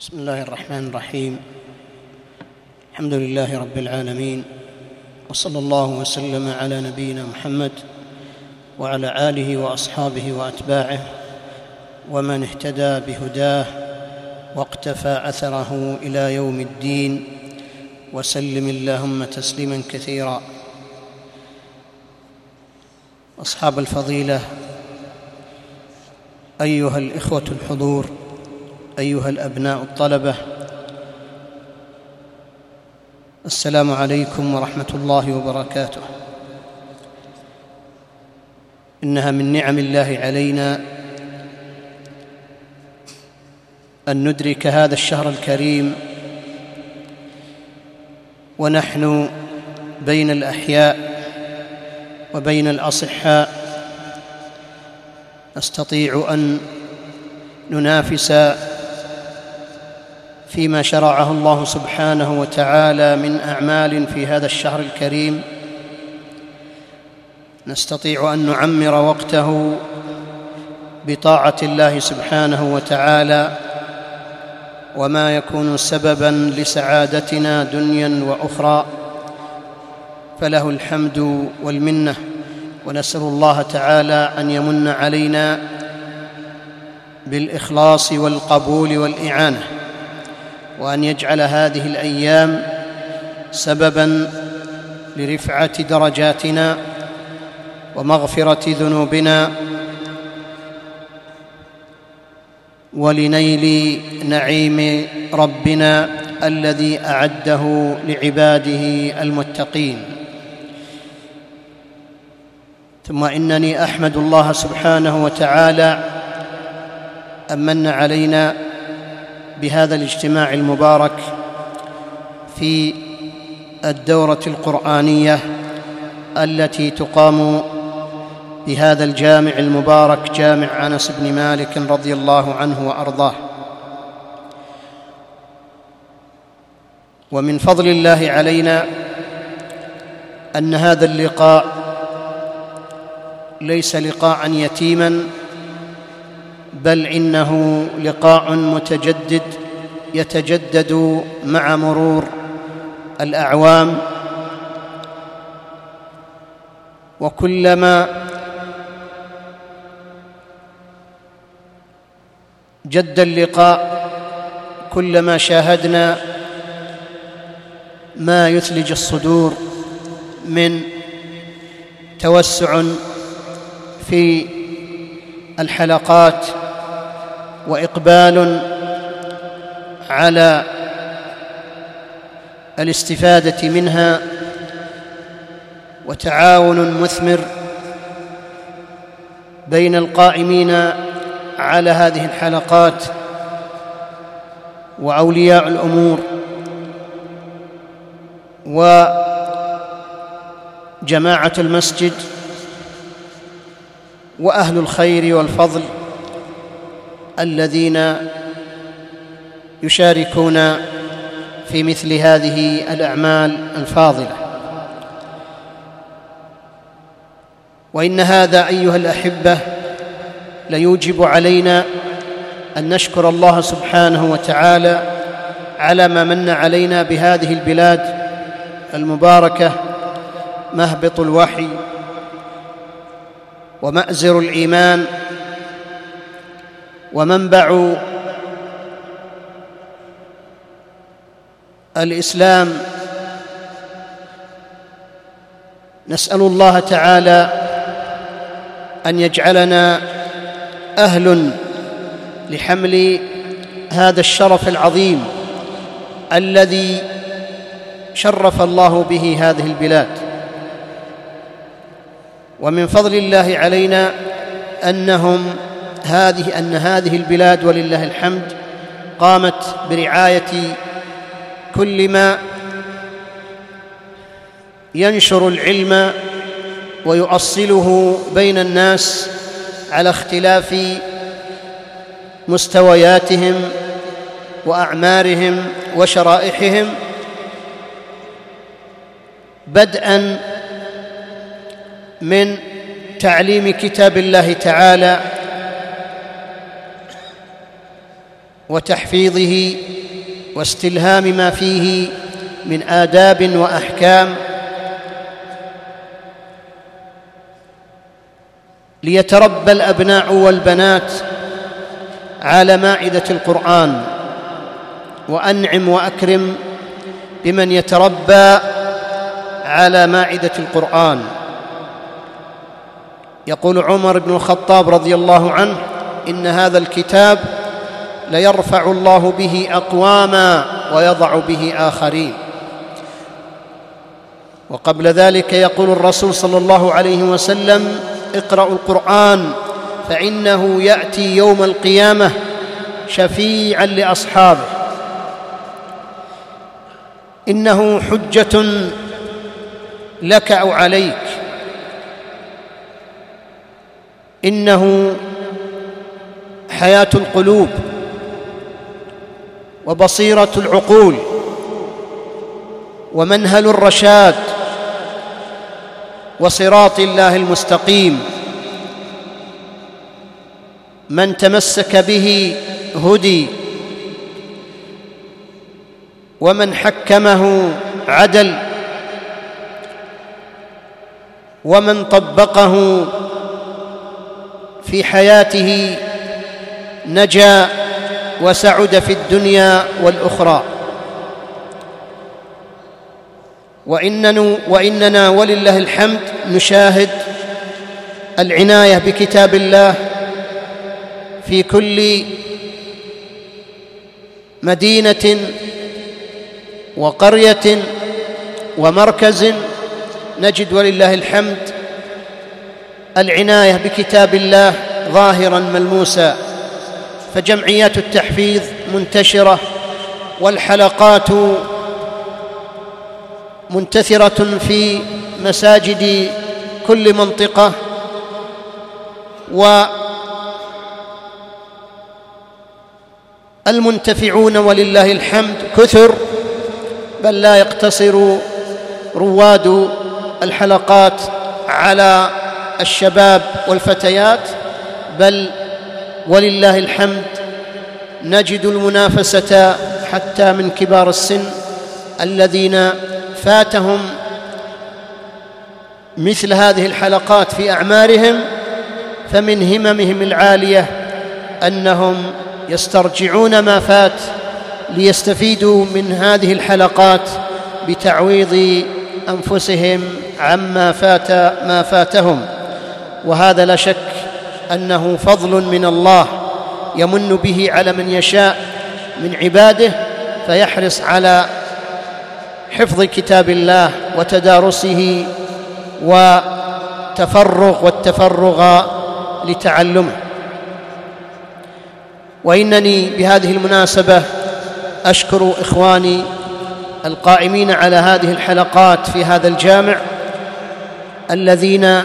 بسم الله الرحمن الرحيم. الحمد لله رب العالمين، وصلى الله وسلم على نبينا محمد وعلى آله وأصحابه وأتباعه ومن اهتدى بهداه واقتفى أثره إلى يوم الدين، وسلم اللهم تسليما كثيرا. أصحاب الفضيلة، أيها الإخوة الحضور، أيها الأبناء الطلبة، السلام عليكم ورحمة الله وبركاته. إنها من نعم الله علينا أن ندرك هذا الشهر الكريم ونحن بين الأحياء وبين الأصحاء، نستطيع أن ننافس فيما شرعه الله سبحانه وتعالى من أعمال في هذا الشهر الكريم، نستطيع أن نعمر وقته بطاعة الله سبحانه وتعالى، وما يكون سببا لسعادتنا دنيا وأخرى، فله الحمد والمنة. ونسأل الله تعالى أن يمن علينا بالإخلاص والقبول والإعانة، وأن يجعل هذه الأيام سببا لرفعة درجاتنا ومغفرة ذنوبنا ولنيل نعيم ربنا الذي أعده لعباده المتقين. ثم إنني أحمد الله سبحانه وتعالى أن من علينا بهذا الاجتماع المبارك في الدورة القرآنية التي تقام بهذا الجامع المبارك، جامع أنس بن مالك رضي الله عنه وأرضاه. ومن فضل الله علينا أن هذا اللقاء ليس لقاء يتيما، بل إنه لقاء متجدد يتجدد مع مرور الأعوام، وكلما جد اللقاء كلما شاهدنا ما يثلج الصدور من توسع في الحلقات، وإقبال على الاستفادة منها، وتعاون مثمر بين القائمين على هذه الحلقات وأولياء الأمور وجماعة المسجد وأهل الخير والفضل الذين يشاركون في مثل هذه الأعمال الفاضلة. وإن هذا أيها الأحبة ليوجب علينا أن نشكر الله سبحانه وتعالى على ما من علينا بهذه البلاد المباركة، مهبط الوحي ومأزر الإيمان ومنبع الإسلام. نسأل الله تعالى أن يجعلنا أهل لحمل هذا الشرف العظيم الذي شرف الله به هذه البلاد. ومن فضل الله علينا أن هذه البلاد ولله الحمد قامت برعاية كل ما ينشر العلم ويؤصله بين الناس على اختلاف مستوياتهم وأعمارهم وشرائحهم، بدءا من تعليم كتاب الله تعالى وتحفيظه واستلهام ما فيه من آداب وأحكام، ليتربى الأبناء والبنات على مائدة القرآن. وأنعم وأكرم بمن يتربى على مائدة القرآن. يقول عمر بن الخطاب رضي الله عنه: إن هذا الكتاب ليرفع الله به أقواما ويضع به آخرين. وقبل ذلك يقول الرسول صلى الله عليه وسلم: اقرأوا القرآن فإنه يأتي يوم القيامة شفيعا لأصحابه، إنه حجة لك أو عليك، إنه حياة القلوب وبصيرة العقول ومنهل الرشاد وصراط الله المستقيم. من تمسك به هدي، ومن حكمه عدل، ومن طبقه في حياته نجا وسعد في الدنيا والأخرى. وإننا ولله الحمد نشاهد العناية بكتاب الله في كل مدينة وقرية ومركز، نجد ولله الحمد العناية بكتاب الله ظاهراً ملموسا. فجمعيات التحفيظ منتشرة، والحلقات منتثرة في مساجد كل منطقة، والمنتفعون ولله الحمد كثر، بل لا يقتصر رواد الحلقات على الشباب والفتيات، بل ولله الحمد نجد المنافسة حتى من كبار السن الذين فاتهم مثل هذه الحلقات في أعمارهم، فمن هممهم العالية أنهم يسترجعون ما فات ليستفيدوا من هذه الحلقات بتعويض أنفسهم عما فاتهم. وهذا لا شك أنه فضل من الله يمن به على من يشاء من عباده، فيحرص على حفظ كتاب الله وتدارسه والتفرغ لتعلمه. وإنني بهذه المناسبة أشكر إخواني القائمين على هذه الحلقات في هذا الجامع، الذين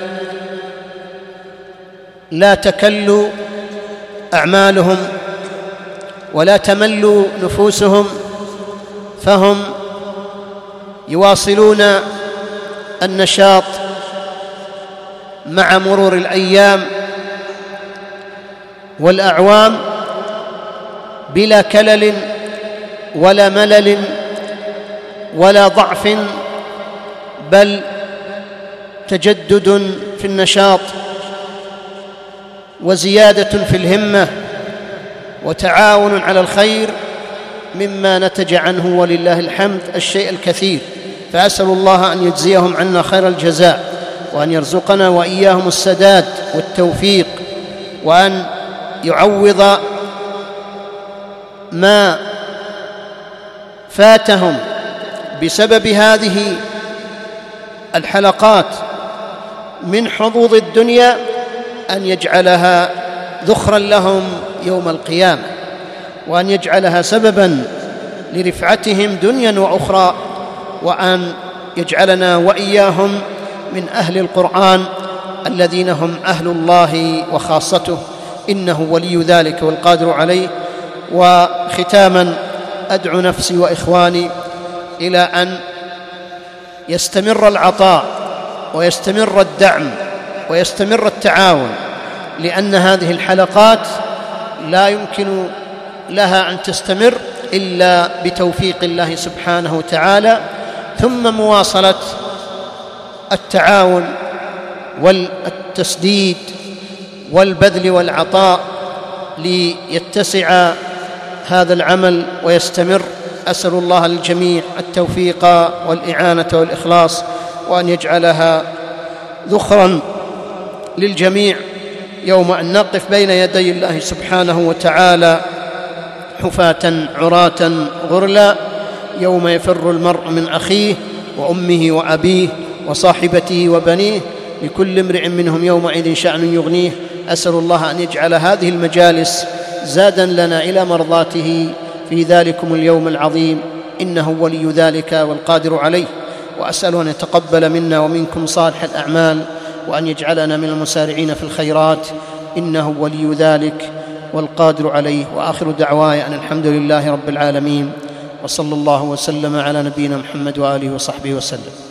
لا تكل أعمالهم ولا تمل نفوسهم، فهم يواصلون النشاط مع مرور الأيام والأعوام بلا كلل ولا ملل ولا ضعف، بل تجدد في النشاط وزيادة في الهمة وتعاون على الخير، مما نتج عنه ولله الحمد الشيء الكثير. فأسأل الله أن يجزيهم عنا خير الجزاء، وأن يرزقنا وإياهم السداد والتوفيق، وأن يعوض ما فاتهم بسبب هذه الحلقات من حظوظ الدنيا، أن يجعلها ذخرا لهم يوم القيامة، وأن يجعلها سببا لرفعتهم دنيا وأخرى، وأن يجعلنا وإياهم من أهل القرآن الذين هم أهل الله وخاصته، إنه ولي ذلك والقادر عليه. وختاما أدعو نفسي وإخواني إلى أن يستمر العطاء ويستمر الدعم ويستمر التعاون، لأن هذه الحلقات لا يمكن لها أن تستمر إلا بتوفيق الله سبحانه وتعالى، ثم مواصلة التعاون والتسديد والبذل والعطاء ليتسع هذا العمل ويستمر. أسأل الله للجميع التوفيق والإعانة والإخلاص، وأن يجعلها ذخرا للجميع يوم أن نقف بين يدي الله سبحانه وتعالى حفاة عراة غرلا، يوم يفر المرء من أخيه وأمه وأبيه وصاحبته وبنيه، لكل امرئ منهم يومئذ شأن يغنيه. أسأل الله أن يجعل هذه المجالس زادا لنا إلى مرضاته في ذلكم اليوم العظيم، إنه ولي ذلك والقادر عليه. وأسأل أن يتقبل منا ومنكم صالح الأعمال، وأن يجعلنا من المسارعين في الخيرات، إنه ولي ذلك والقادر عليه. وآخر دعواي أن الحمد لله رب العالمين، وصلى الله وسلم على نبينا محمد وآله وصحبه وسلم.